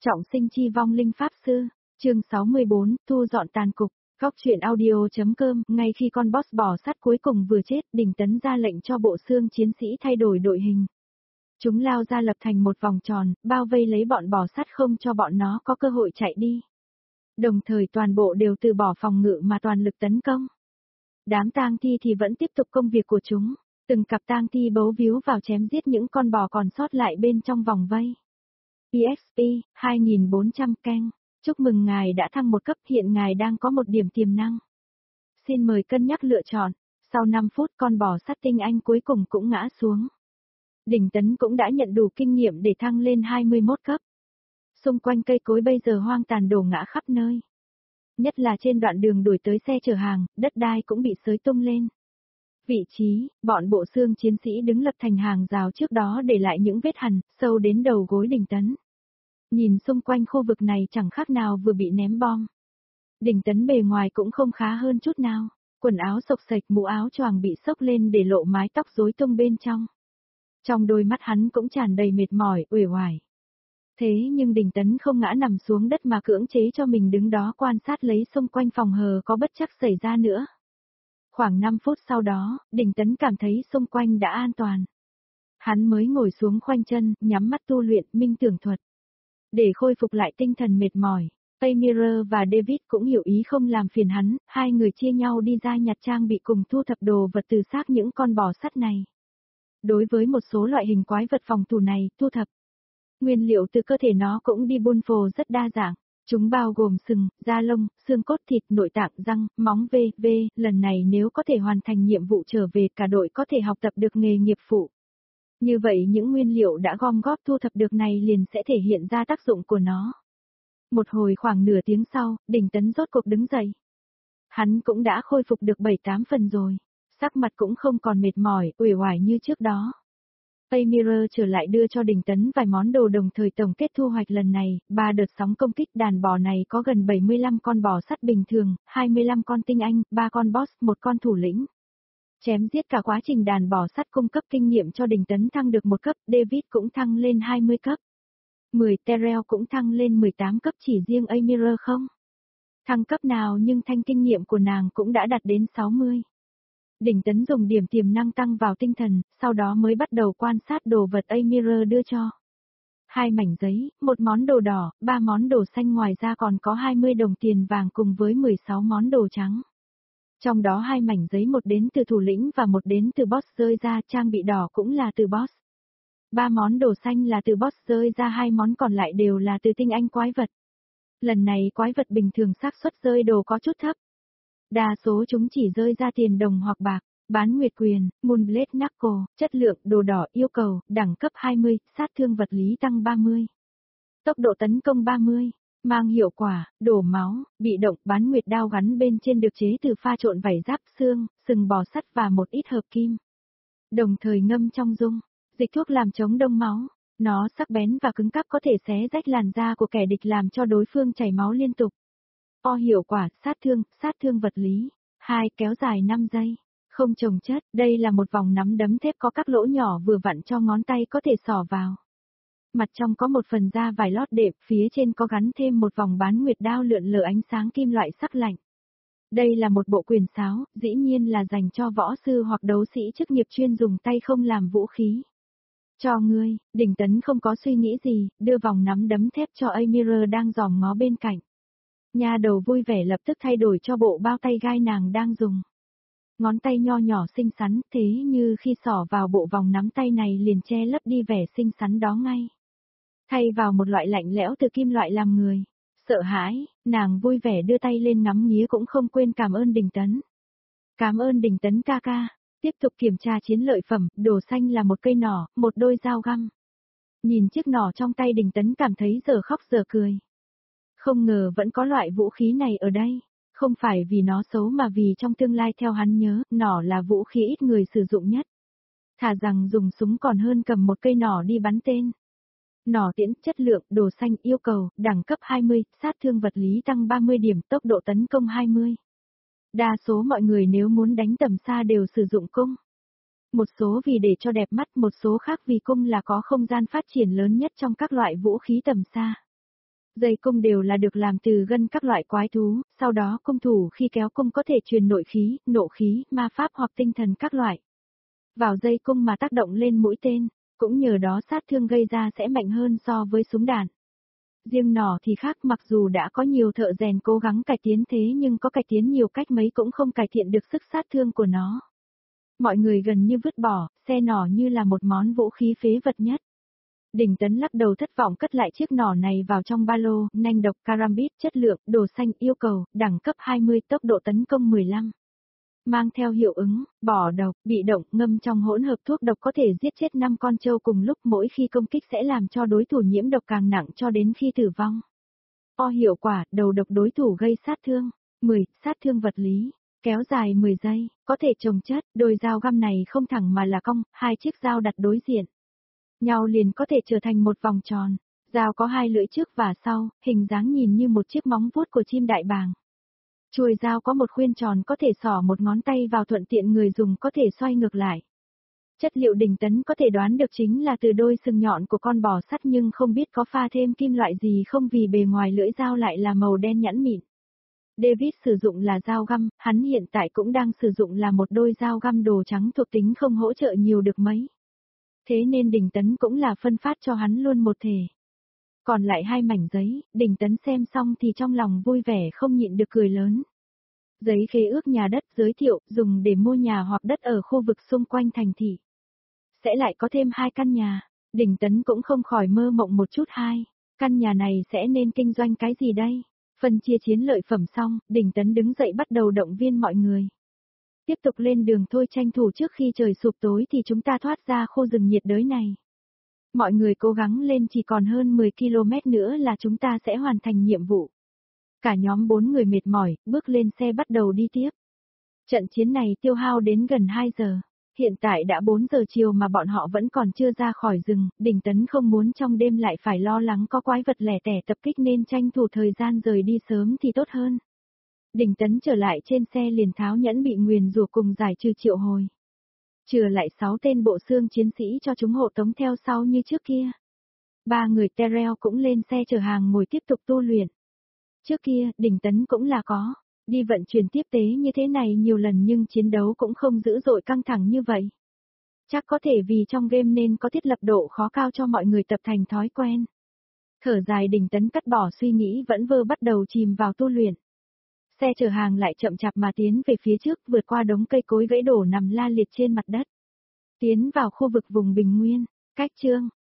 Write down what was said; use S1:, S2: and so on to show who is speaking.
S1: Trọng sinh chi vong linh pháp sư, chương 64, thu dọn tàn cục, góc truyện audio.com, ngay khi con boss bò sắt cuối cùng vừa chết, Đình Tấn ra lệnh cho bộ xương chiến sĩ thay đổi đội hình. Chúng lao ra lập thành một vòng tròn, bao vây lấy bọn bò sắt không cho bọn nó có cơ hội chạy đi. Đồng thời toàn bộ đều từ bỏ phòng ngự mà toàn lực tấn công. Đám tang thi thì vẫn tiếp tục công việc của chúng, từng cặp tang thi bấu víu vào chém giết những con bò còn sót lại bên trong vòng vây. EXP 2400 keng, chúc mừng ngài đã thăng một cấp, hiện ngài đang có một điểm tiềm năng. Xin mời cân nhắc lựa chọn. Sau 5 phút con bò sắt tinh anh cuối cùng cũng ngã xuống. Đình Tấn cũng đã nhận đủ kinh nghiệm để thăng lên 21 cấp. Xung quanh cây cối bây giờ hoang tàn đổ ngã khắp nơi. Nhất là trên đoạn đường đuổi tới xe chở hàng, đất đai cũng bị xới tung lên. Vị trí, bọn bộ xương chiến sĩ đứng lập thành hàng rào trước đó để lại những vết hằn, sâu đến đầu gối Đình Tấn. Nhìn xung quanh khu vực này chẳng khác nào vừa bị ném bom. Đình Tấn bề ngoài cũng không khá hơn chút nào, quần áo xộc xệch, mũ áo choàng bị xốc lên để lộ mái tóc rối tung bên trong. Trong đôi mắt hắn cũng tràn đầy mệt mỏi, uể oải. Thế nhưng Đình Tấn không ngã nằm xuống đất mà cưỡng chế cho mình đứng đó quan sát lấy xung quanh phòng hờ có bất trắc xảy ra nữa. Khoảng 5 phút sau đó, Đình Tấn cảm thấy xung quanh đã an toàn. Hắn mới ngồi xuống khoanh chân, nhắm mắt tu luyện minh tưởng thuật. Để khôi phục lại tinh thần mệt mỏi, Amir và David cũng hiểu ý không làm phiền hắn, hai người chia nhau đi ra nhặt trang bị cùng thu thập đồ vật từ xác những con bò sắt này. Đối với một số loại hình quái vật phòng thủ này, thu thập nguyên liệu từ cơ thể nó cũng đi buôn phồ rất đa dạng. Chúng bao gồm sừng, da lông, xương cốt, thịt, nội tạng, răng, móng v.v. Lần này nếu có thể hoàn thành nhiệm vụ trở về, cả đội có thể học tập được nghề nghiệp phụ. Như vậy những nguyên liệu đã gom góp thu thập được này liền sẽ thể hiện ra tác dụng của nó. Một hồi khoảng nửa tiếng sau, Đình Tấn rốt cuộc đứng dậy. Hắn cũng đã khôi phục được 7-8 phần rồi, sắc mặt cũng không còn mệt mỏi, uể oải như trước đó. Amir trở lại đưa cho Đình Tấn vài món đồ đồng thời tổng kết thu hoạch lần này, 3 đợt sóng công kích đàn bò này có gần 75 con bò sắt bình thường, 25 con tinh anh, 3 con boss, 1 con thủ lĩnh. Chém giết cả quá trình đàn bò sắt cung cấp kinh nghiệm cho Đình Tấn thăng được 1 cấp, David cũng thăng lên 20 cấp. 10 Terrell cũng thăng lên 18 cấp, chỉ riêng Amir không. Thăng cấp nào nhưng thanh kinh nghiệm của nàng cũng đã đạt đến 60. Đình Tấn dùng điểm tiềm năng tăng vào tinh thần, sau đó mới bắt đầu quan sát đồ vật Amir đưa cho. 2 mảnh giấy, 1 món đồ đỏ, 3 món đồ xanh, ngoài ra còn có 20 đồng tiền vàng cùng với 16 món đồ trắng. Trong đó 2 mảnh giấy, 1 đến từ thủ lĩnh và 1 đến từ boss rơi ra, trang bị đỏ cũng là từ boss. 3 món đồ xanh là từ boss rơi ra, 2 món còn lại đều là từ tinh anh quái vật. Lần này quái vật bình thường xác suất rơi đồ có chút thấp. Đa số chúng chỉ rơi ra tiền đồng hoặc bạc. Bán nguyệt quyền, Moonblade Knuckle, chất lượng, đồ đỏ, yêu cầu, đẳng cấp 20, sát thương vật lý tăng 30. Tốc độ tấn công 30, mang hiệu quả, đổ máu, bị động, bán nguyệt đao gắn bên trên được chế từ pha trộn vảy giáp, xương, sừng bò sắt và một ít hợp kim. Đồng thời ngâm trong dung, dịch thuốc làm chống đông máu. Nó sắc bén và cứng cáp, có thể xé rách làn da của kẻ địch làm cho đối phương chảy máu liên tục. Hiệu quả, sát thương vật lý. 2, kéo dài 5 giây. Không chồng chất, đây là một vòng nắm đấm thép có các lỗ nhỏ vừa vặn cho ngón tay có thể xỏ vào. Mặt trong có một phần da vải lót đệm, phía trên có gắn thêm một vòng bán nguyệt đao lượn lờ ánh sáng kim loại sắc lạnh. Đây là một bộ quyền sáo, dĩ nhiên là dành cho võ sư hoặc đấu sĩ chức nghiệp chuyên dùng tay không làm vũ khí. Cho ngươi, Đình Tấn không có suy nghĩ gì, đưa vòng nắm đấm thép cho Amir đang dòm ngó bên cạnh. Nha đầu vui vẻ lập tức thay đổi cho bộ bao tay gai nàng đang dùng. Ngón tay nho nhỏ xinh xắn, thế như khi xỏ vào bộ vòng nắm tay này liền che lấp đi vẻ xinh xắn đó ngay. Thay vào một loại lạnh lẽo từ kim loại làm người sợ hãi, nàng vui vẻ đưa tay lên ngắm nghía cũng không quên cảm ơn Đình Tấn. Cảm ơn Đình Tấn ca ca. Tiếp tục kiểm tra chiến lợi phẩm, đồ xanh là một cây nỏ, một đôi dao găm. Nhìn chiếc nỏ trong tay Đình Tấn cảm thấy giờ khóc giờ cười. Không ngờ vẫn có loại vũ khí này ở đây. Không phải vì nó xấu mà vì trong tương lai theo hắn nhớ, nỏ là vũ khí ít người sử dụng nhất. Thà rằng dùng súng còn hơn cầm một cây nỏ đi bắn tên. Nỏ tiễn, chất lượng, đồ xanh, yêu cầu, đẳng cấp 20, sát thương vật lý tăng 30 điểm, tốc độ tấn công 20. Đa số mọi người nếu muốn đánh tầm xa đều sử dụng cung. Một số vì để cho đẹp mắt, một số khác vì cung là có không gian phát triển lớn nhất trong các loại vũ khí tầm xa. Dây cung đều là được làm từ gân các loại quái thú, sau đó cung thủ khi kéo cung có thể truyền nội khí, nộ khí, ma pháp hoặc tinh thần các loại. Vào dây cung mà tác động lên mũi tên, cũng nhờ đó sát thương gây ra sẽ mạnh hơn so với súng đạn. Riêng nỏ thì khác, mặc dù đã có nhiều thợ rèn cố gắng cải tiến thế nhưng có cải tiến nhiều cách mấy cũng không cải thiện được sức sát thương của nó. Mọi người gần như vứt bỏ, xe nỏ như là một món vũ khí phế vật nhất. Đình Tấn lắc đầu thất vọng cất lại chiếc nỏ này vào trong ba lô, nanh độc karambit, chất lượng, đồ xanh, yêu cầu, đẳng cấp 20, tốc độ tấn công 15. Mang theo hiệu ứng, bỏ độc, bị động, ngâm trong hỗn hợp thuốc độc có thể giết chết 5 con trâu cùng lúc, mỗi khi công kích sẽ làm cho đối thủ nhiễm độc càng nặng cho đến khi tử vong. Hiệu quả, đầu độc đối thủ gây sát thương. 10. Sát thương vật lý. Kéo dài 10 giây, có thể chồng chất, đôi dao găm này không thẳng mà là cong, hai chiếc dao đặt đối diện nhau liền có thể trở thành một vòng tròn. Dao có hai lưỡi trước và sau, hình dáng nhìn như một chiếc móng vuốt của chim đại bàng. Chuôi dao có một khuyên tròn có thể xỏ một ngón tay vào, thuận tiện người dùng có thể xoay ngược lại. Chất liệu Đình Tấn có thể đoán được chính là từ đôi sừng nhọn của con bò sắt, nhưng không biết có pha thêm kim loại gì không vì bề ngoài lưỡi dao lại là màu đen nhẵn mịn. David sử dụng là dao găm, hắn hiện tại cũng đang sử dụng là một đôi dao găm đồ trắng thuộc tính không hỗ trợ nhiều được mấy. Thế nên Đình Tấn cũng là phân phát cho hắn luôn một thể. Còn lại 2 mảnh giấy, Đình Tấn xem xong thì trong lòng vui vẻ không nhịn được cười lớn. Giấy khế ước nhà đất giới thiệu, dùng để mua nhà hoặc đất ở khu vực xung quanh thành thị. Sẽ lại có thêm 2 căn nhà, Đình Tấn cũng không khỏi mơ mộng một chút. 2 căn nhà này sẽ nên kinh doanh cái gì đây? Phân chia chiến lợi phẩm xong, Đình Tấn đứng dậy bắt đầu động viên mọi người. Tiếp tục lên đường thôi, tranh thủ trước khi trời sụp tối thì chúng ta thoát ra khu rừng nhiệt đới này. Mọi người cố gắng lên, chỉ còn hơn 10 km nữa là chúng ta sẽ hoàn thành nhiệm vụ. Cả nhóm 4 người mệt mỏi, bước lên xe bắt đầu đi tiếp. Trận chiến này tiêu hao đến gần 2 giờ. Hiện tại đã 4 giờ chiều mà bọn họ vẫn còn chưa ra khỏi rừng, Đình Tấn không muốn trong đêm lại phải lo lắng có quái vật lẻ tẻ tập kích nên tranh thủ thời gian rời đi sớm thì tốt hơn. Đình Tấn trở lại trên xe liền tháo nhẫn bị nguyền rủa cùng giải trừ triệu hồi. Chừa lại 6 tên bộ xương chiến sĩ cho chúng hộ tống theo sau như trước kia. 3 người Terrell cũng lên xe chở hàng ngồi tiếp tục tu luyện. Trước kia, Đình Tấn cũng là có đi vận chuyển tiếp tế như thế này nhiều lần nhưng chiến đấu cũng không dữ dội căng thẳng như vậy. Chắc có thể vì trong game nên có thiết lập độ khó cao cho mọi người tập thành thói quen. Thở dài, Đình Tấn cắt bỏ suy nghĩ vẫn vơ bắt đầu chìm vào tu luyện. Xe chở hàng lại chậm chạp mà tiến về phía trước, vượt qua đống cây cối gãy đổ nằm la liệt trên mặt đất. Tiến vào khu vực vùng bình nguyên, cách chương.